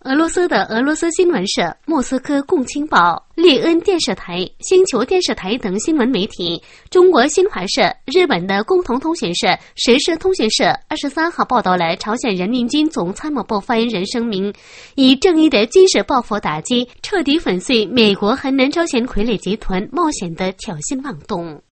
俄罗斯的俄罗斯新闻社、莫斯科共青报、列恩电视台、星球电视台等新闻媒体，中国新华社、日本的共同通讯社、时事通讯社23号报道了朝鲜人民军总参谋部发言人声明，以正义的军事报复打击，彻底粉碎美国和南朝鲜傀儡集团冒险的挑衅妄动。